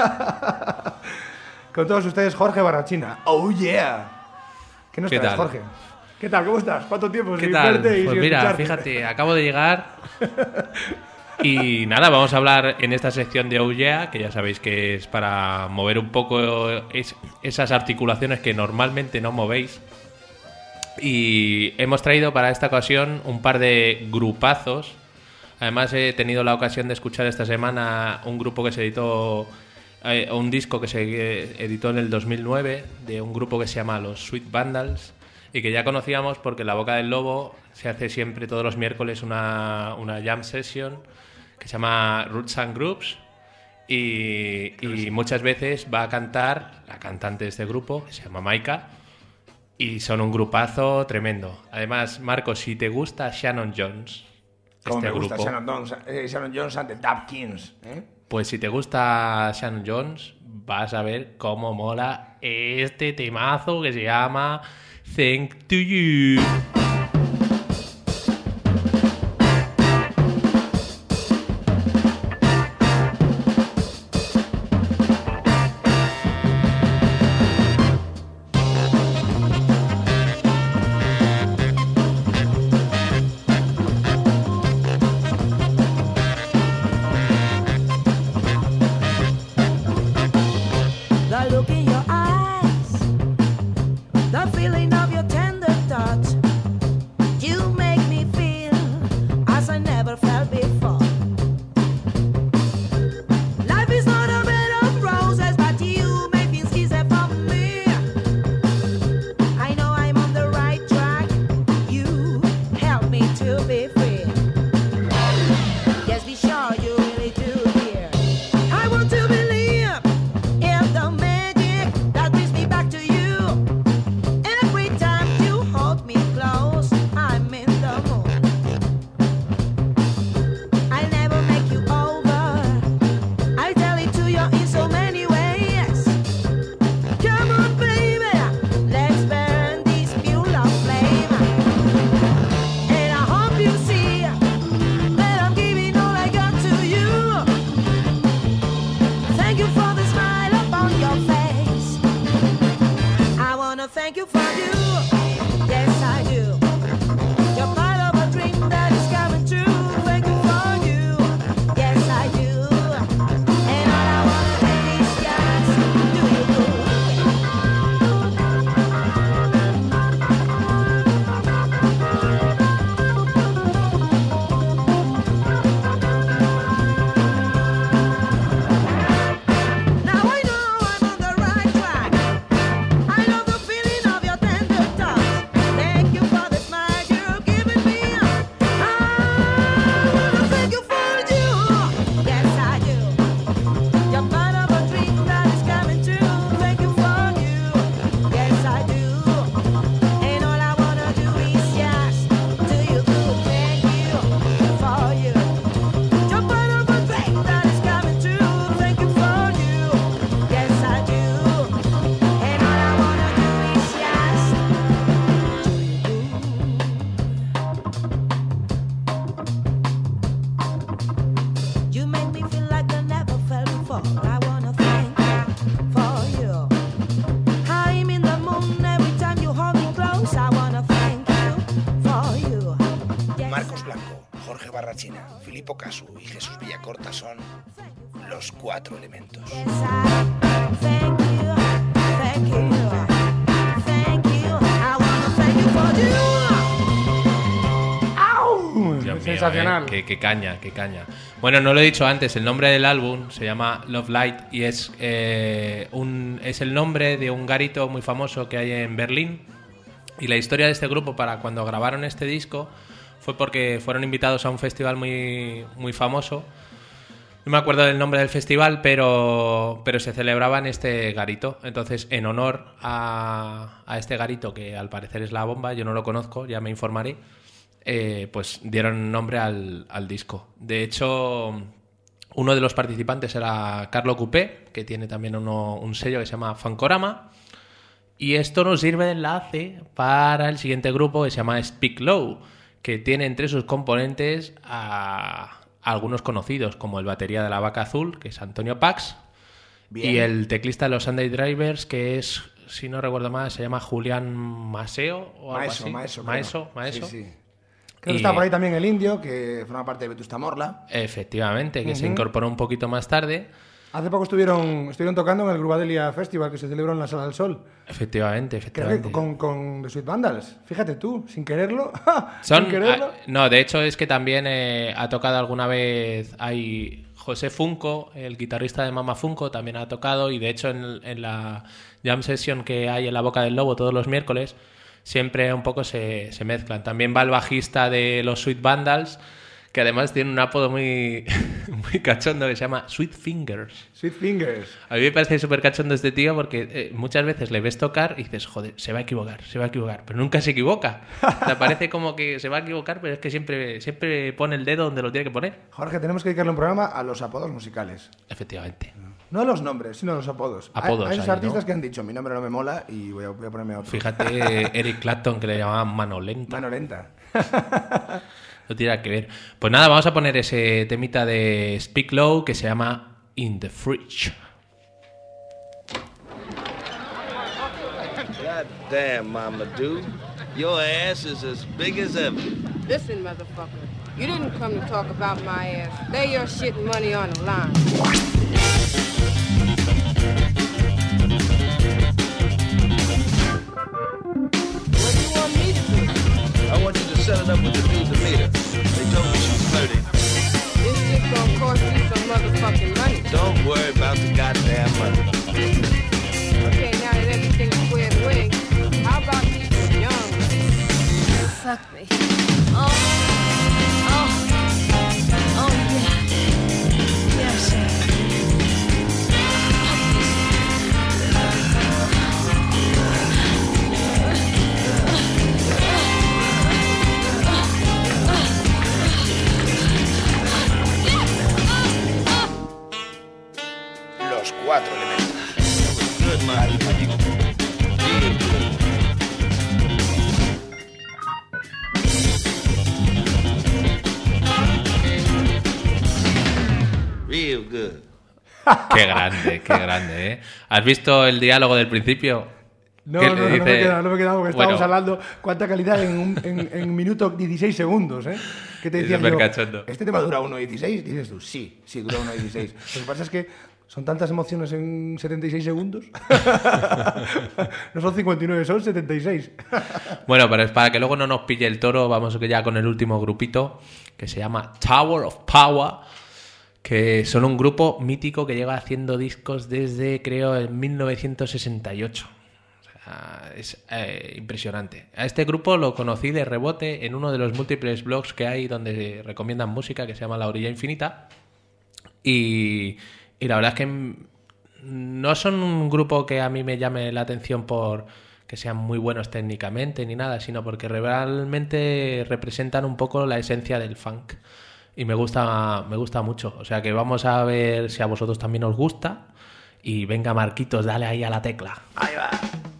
Con todos ustedes, Jorge Barrachina. Oh yeah. ¿Qué nos ¿Qué traes, tal? Jorge? ¿Qué tal? ¿Cómo estás? ¿Cuánto tiempo ¿Qué sin tal? verte y Pues sin mira, escucharte? fíjate, acabo de llegar y nada, vamos a hablar en esta sección de Oh Yeah, que ya sabéis que es para mover un poco esas articulaciones que normalmente no movéis. Y hemos traído para esta ocasión un par de grupazos. Además he tenido la ocasión de escuchar esta semana un grupo que se editó, un disco que se editó en el 2009 de un grupo que se llama Los Sweet Vandals y que ya conocíamos porque en La Boca del Lobo se hace siempre todos los miércoles una jam session que se llama Roots and Groups y muchas veces va a cantar la cantante de este grupo que se llama Maika y son un grupazo tremendo. Además, Marcos, si te gusta Shannon Jones, Como este me gusta grupo, Shannon Jones and the Dub Kings, ¿eh? pues si te gusta Shannon Jones, vas a ver cómo mola este temazo que se llama Thank to You. The look in your eyes, the feeling of your tender touch, you make me feel as I never felt before. Life is not a bed of roses, but you make things easy for me. I know I'm on the right track, you help me to be free. Yes, be sure you really do, dear. I want to believe in the magic that brings me back to you. Every time you hold me close, I'm in the mood. I'll never make you over. I'll tell it to you in so many ways. Come on, baby, let's burn this pure love flame. And I hope you see that I'm giving all I got to you. Thank you for the smile upon your face. I wanna thank you for you. Yes, I do. You're part of a dream that is coming true. Thank you for you. Yes, I do. And all I wanna do is just do you good. Now I know I'm on the right track. I love the feeling of your tender touch. Thank you for the smile you're giving me. I wanna thank you for you. Yes, I do. You're part of a dream that is coming true. Thank you for you. Yes, I do. And all I wanna do is just do you good. Thank you for you. You're part of a dream that is coming true. Thank you for you. Yes, I do. And all I wanna do is just do you good. You make me feel like I never felt before. I wanna thank you for you. I'm in the moon every time you hold me close. I wanna thank you for you. Yes, Marcos Blanco, Jorge Barrachina, Filippo Casu y Jesús Villacorta son los 4 elementos. Yes, I thank you, thank you, thank you. I wanna thank you for you. Dios mío, Sensacional. Qué caña, qué caña. Bueno, no lo he dicho antes, el nombre del álbum se llama Love Light y es el nombre de un garito muy famoso que hay en Berlín. Y la historia de este grupo para cuando grabaron este disco fue porque fueron invitados a un festival muy, muy famoso. No me acuerdo del nombre del festival, pero se celebraba en este garito. Entonces, en honor a este garito, que al parecer es la bomba, yo no lo conozco, ya me informaré, pues dieron nombre al disco. De hecho, uno de los participantes era Carlo Coupé, que tiene también un sello que se llama Funkorama. Y esto nos sirve de enlace para el siguiente grupo que se llama Speak Low, que tiene entre sus componentes a algunos conocidos, como el batería de La Vaca Azul, que es Antonio Pax, bien, y el teclista de los Sunday Drivers, que es, si no recuerdo mal, se llama Julián Maseo o algo así. Maeso. Sí. Creo que está por ahí también el Indio, que forma parte de Vetusta Morla. Efectivamente, que se incorporó un poquito más tarde. Hace poco estuvieron tocando en el Grubadelia Festival, que se celebró en la Sala del Sol. Efectivamente. Creo que con The Sweet Vandals. Fíjate tú, sin quererlo. Sin quererlo. No, de hecho es que también ha tocado alguna vez. Hay José Funko, el guitarrista de Mama Funko, también ha tocado. Y de hecho en la jam session que hay en La Boca del Lobo todos los miércoles, siempre un poco se mezclan. También va el bajista de los Sweet Vandals, que además tiene un apodo muy, muy cachondo que se llama Sweet Fingers. Sweet Fingers. A mí me parece súper cachondo este tío porque muchas veces le ves tocar y dices, joder, se va a equivocar, pero nunca se equivoca. Te parece como que se va a equivocar, pero es que siempre pone el dedo donde lo tiene que poner. Jorge, tenemos que dedicarle un programa a los apodos musicales. Efectivamente. No a los nombres, sino a los apodos. Hay esos artistas, ¿no?, que han dicho, mi nombre no me mola y voy a ponerme otro. Fíjate, Eric Clapton, que le llamaban Mano Lenta. Mano Lenta. No tiene nada que ver. Pues nada, vamos a poner ese temita de Speak Low que se llama In the Fridge. God damn, Mama Dude. Your ass is as big as ever. Listen, motherfucker. You didn't come to talk about my ass. Lay your shit and money on the line. What do you want me to do? I want you to set it up with the dude to meet her. They told me she's flirting. This shit's gonna cost you some motherfucking money. Don't worry about the goddamn money. Okay, now that everything's squared away, how about these young? Fuck me. Oh, yeah. Yes. Los cuatro elementos. Good, Mama. Real good. Qué grande, ¿eh? ¿Has visto el diálogo del principio? No me he quedado porque estábamos hablando cuánta calidad en minuto 16 segundos, ¿eh? ¿Qué te decía yo? Cachondo. ¿Este tema dura 1.16? Dices tú, sí, dura 1.16. Lo que pasa es que son tantas emociones en 76 segundos. No son 59, son 76. Bueno, pero es para que luego no nos pille el toro, vamos ya con el último grupito, que se llama Tower of Power, que son un grupo mítico que lleva haciendo discos desde, creo, el 1968. Es impresionante. A este grupo lo conocí de rebote en uno de los múltiples blogs que hay donde recomiendan música, que se llama La Orilla Infinita, y la verdad es que no son un grupo que a mí me llame la atención por que sean muy buenos técnicamente ni nada, sino porque realmente representan un poco la esencia del funk y me gusta mucho. O sea que vamos a ver si a vosotros también os gusta y venga, Marquitos, dale ahí a la tecla. Ahí va.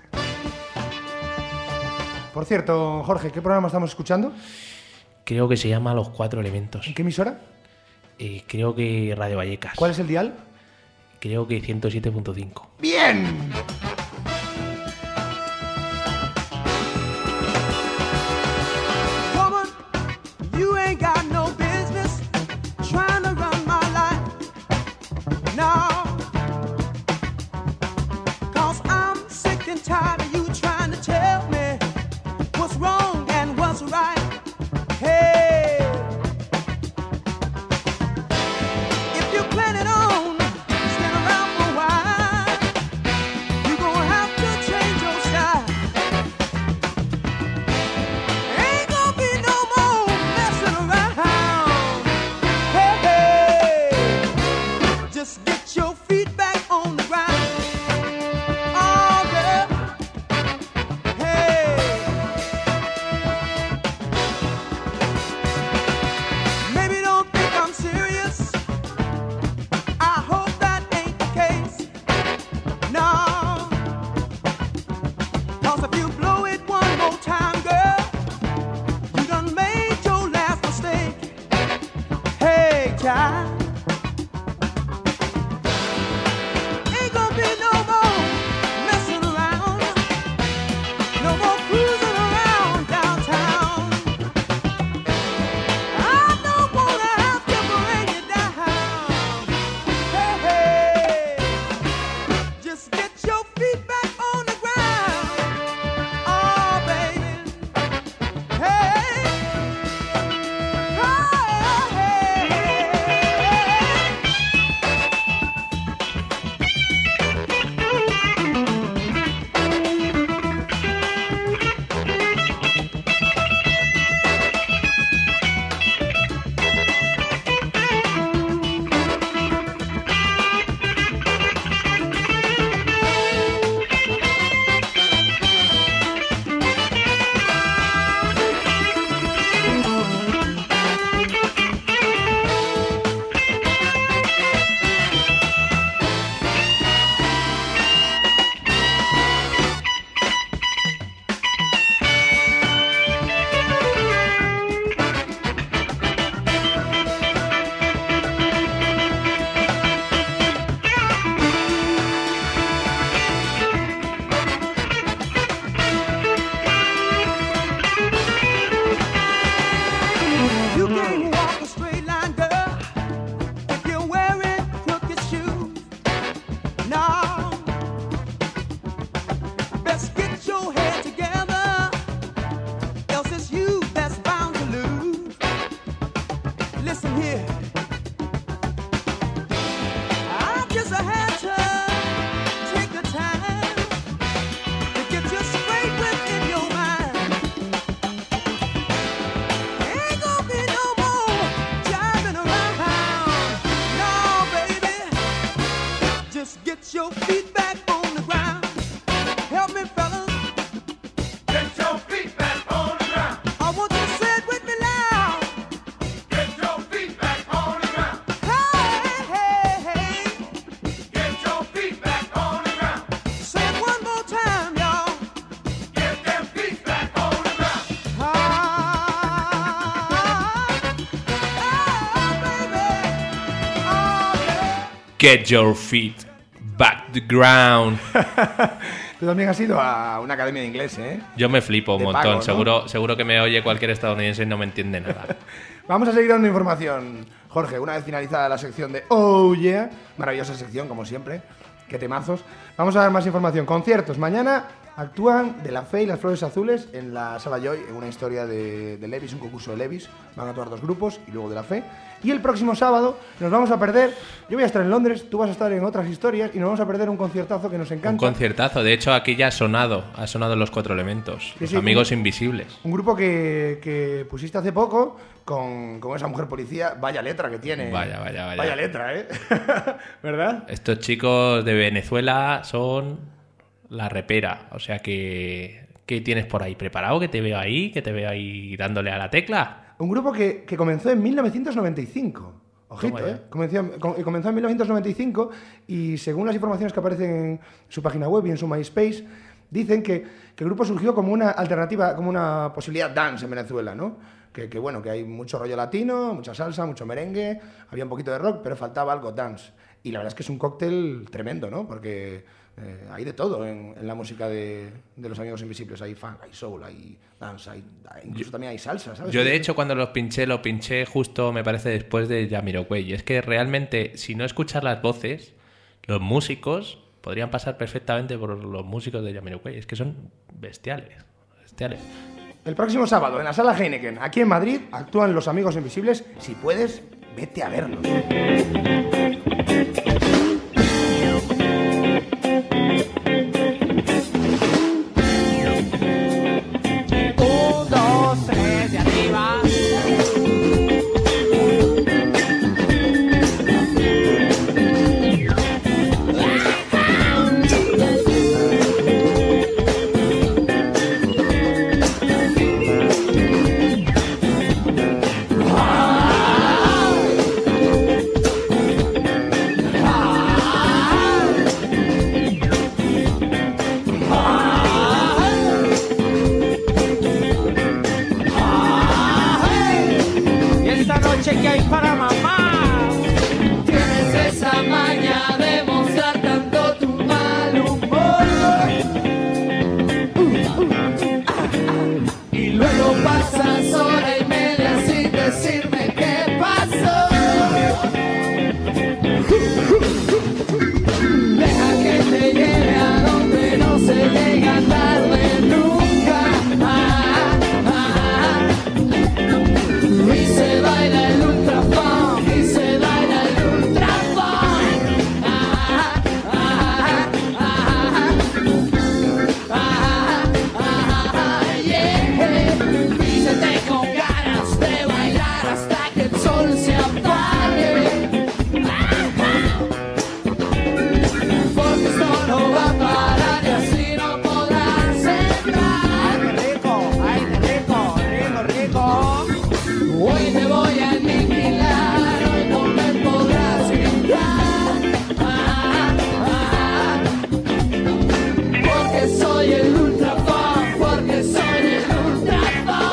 Por cierto, Jorge, ¿qué programa estamos escuchando? Creo que se llama Los Cuatro Elementos. ¿En qué emisora? Creo que Radio Vallecas. ¿Cuál es el dial? Creo que 107.5. ¡Bien! Woman, you ain't got no business trying to run my life. No. 'Cause I'm sick and tired of you trying to tell me what's wrong and what's right. Hey. If you're planning on staying around for a while, Get your feet back to the ground. Tú también has ido a una academia de inglés, ¿eh? Yo me flipo un De montón. pago, ¿no? Seguro que me oye cualquier estadounidense y no me entiende nada. Vamos a seguir dando información, Jorge, una vez finalizada la sección de Oh Yeah, maravillosa sección, como siempre, qué temazos. Vamos a dar más información. Conciertos. Mañana actúan De La Fe y Las Flores Azules en la Sala Joy, en una historia de Levis, un concurso de Levis. Van a actuar 2 grupos y luego De La Fe. Y el próximo sábado nos vamos a perder, yo voy a estar en Londres, tú vas a estar en otras historias y nos vamos a perder un conciertazo que nos encanta. Un conciertazo. De hecho, aquí ya ha sonado Los Cuatro Elementos. Sí, Los sí, Amigos Invisibles. Un grupo que pusiste hace poco con esa mujer policía. Vaya letra que tiene. Vaya. Vaya letra, ¿eh? ¿Verdad? Estos chicos de Venezuela son la repera. O sea que... ¿Qué tienes por ahí preparado? Que te veo ahí dándole a la tecla. Un grupo que comenzó en 1995. Ojito, ¿eh? Comenzó en 1995 y según las informaciones que aparecen en su página web y en su MySpace, dicen que el grupo surgió como una alternativa, como una posibilidad dance en Venezuela, ¿no? Que bueno, que hay mucho rollo latino, mucha salsa, mucho merengue, había un poquito de rock, pero faltaba algo dance. Y la verdad es que es un cóctel tremendo, ¿no? Porque hay de todo en la música de Los Amigos Invisibles. Hay funk, hay soul, hay dance, incluso también hay salsa, ¿sabes? Yo de hecho cuando lo pinché justo, me parece, después de Jamiroquai. Y es que realmente, si no escuchas las voces, los músicos podrían pasar perfectamente por los músicos de Jamiroquai. Es que son bestiales. El próximo sábado en la Sala Heineken, aquí en Madrid, actúan Los Amigos Invisibles. Si puedes, vete a verlos. Que hay para mamá. Tienes esa maña de mostrar tanto tu mal humor. Y luego pasas hora y media sin decirme qué pasó. Deja que te lleve a donde no se llega tarde nunca. Y se baila el ultrafunk, y se baila el ultrafunk. Yeah. Y se te con ganas de bailar hasta que el sol se apague. Porque esto no va a parar y así no podrás entrar. Ay, qué rico. Hoy me voy a aniquilar, hoy no me podrás gritar. Porque soy el ultrafunk, porque soy el ultrafunk.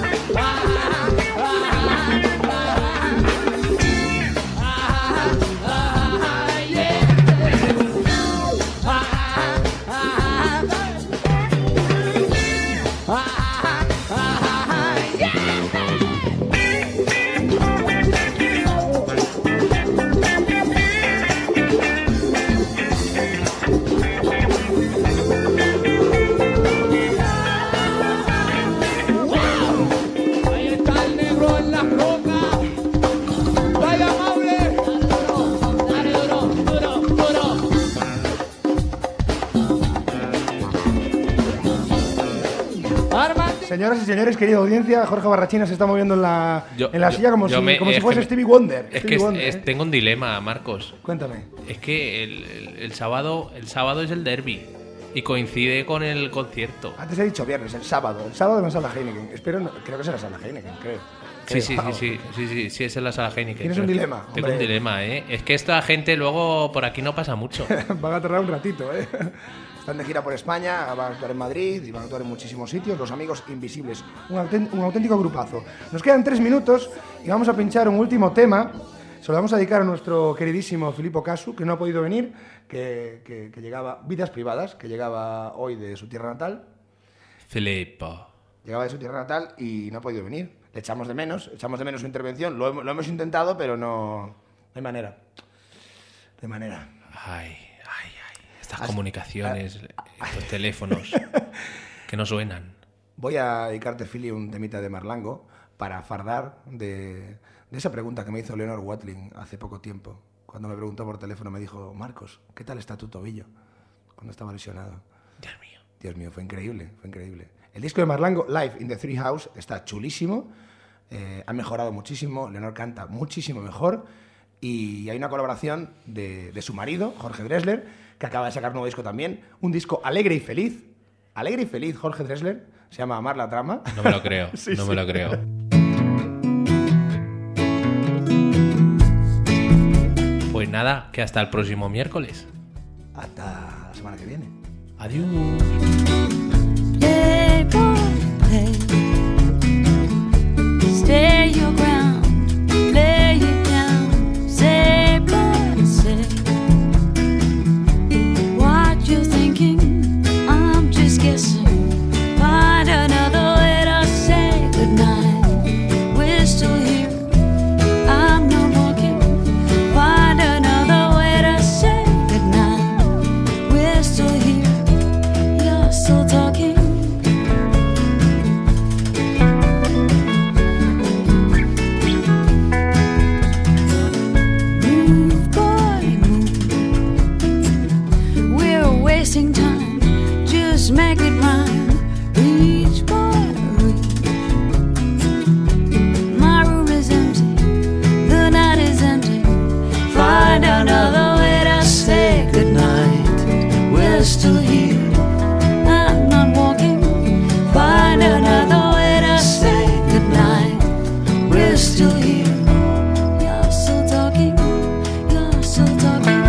Señoras y señores, querida audiencia, Jorge Barrachina se está moviendo en la silla como si fuese Stevie Wonder. Tengo un dilema, Marcos. Cuéntame. Es que el sábado es el derbi y coincide con el concierto. Antes he dicho viernes, el sábado. El sábado en la Sala Heineken. Creo que es en la Sala Heineken, creo. Sí, es en la Sala Heineken. ¿Tienes un dilema? Tengo un dilema, ¿eh? Es que esta gente luego por aquí no pasa mucho. Van a tardar un ratito, ¿eh? Están de gira por España, van a actuar en Madrid y van a actuar en muchísimos sitios. Los Amigos Invisibles, un auténtico grupazo. Nos quedan 3 minutos y vamos a pinchar un último tema Se lo vamos a dedicar a nuestro queridísimo Filippo Casu, que no ha podido venir, que llegaba, vidas privadas, que llegaba hoy de su tierra natal. Filippo. Llegaba de su tierra natal y no ha podido venir. Le echamos de menos su intervención. Lo hemos intentado, pero no hay manera. No hay manera. Ay. Estas comunicaciones, estos teléfonos que no suenan. Voy a dedicarte, Fili, un temita de Marlango para fardar de esa pregunta que me hizo Leonard Watling hace poco tiempo. Cuando me preguntó por teléfono me dijo: Marcos, ¿qué tal está tu tobillo? Cuando estaba lesionado. Dios mío, fue increíble. El disco de Marlango, Live in the Tree House, está chulísimo. Ha mejorado muchísimo. Leonard canta muchísimo mejor. Y hay una colaboración de su marido, Jorge Drexler, que acaba de sacar nuevo disco también. Un disco alegre y feliz. Alegre y feliz, Jorge Drexler. Se llama Amar la Trama. No me lo creo, me lo creo. Pues nada, que hasta el próximo miércoles. Hasta la semana que viene. Adiós. Hey boy, hey. Stay your ground, lay it down. Say boy, say what you're thinking. I'm just guessing. Find another way to say goodnight. We're still here. I'm not walking. Find another way to say goodnight. We're still here. You're still talking. Move, boy, move. We're wasting time. Just make it rhyme. Reach, boy, reach. My room is empty. The night is empty. Find another way to say goodnight. We're still here. I'm not walking. Find another way to say goodnight. We're still here. You're still talking. You're still talking.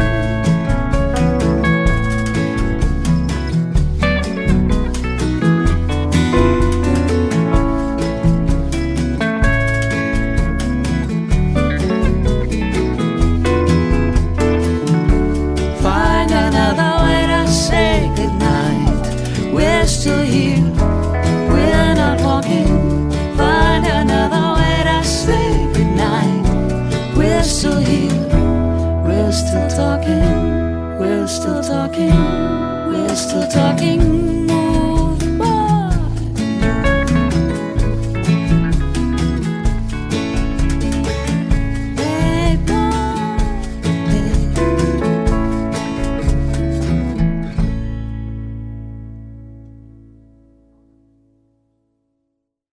Find another way to say goodnight. We're still here. We're not walking. Find another way to say goodnight. We're still here. We're still talking. We're still talking. We're still talking.